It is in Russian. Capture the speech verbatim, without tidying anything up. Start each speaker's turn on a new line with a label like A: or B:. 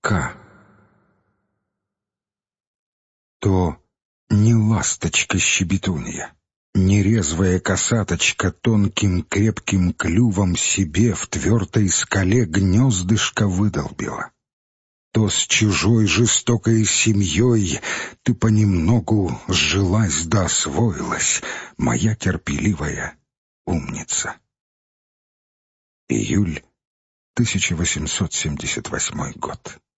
A: К. То не ласточка-щебетунья, не резвая косаточка тонким крепким клювом себе в твердой скале гнездышко выдолбила, то с чужой жестокой семьей ты понемногу сжилась да освоилась, моя терпеливая умница. Июль тысяча восемьсот семьдесят восьмой год.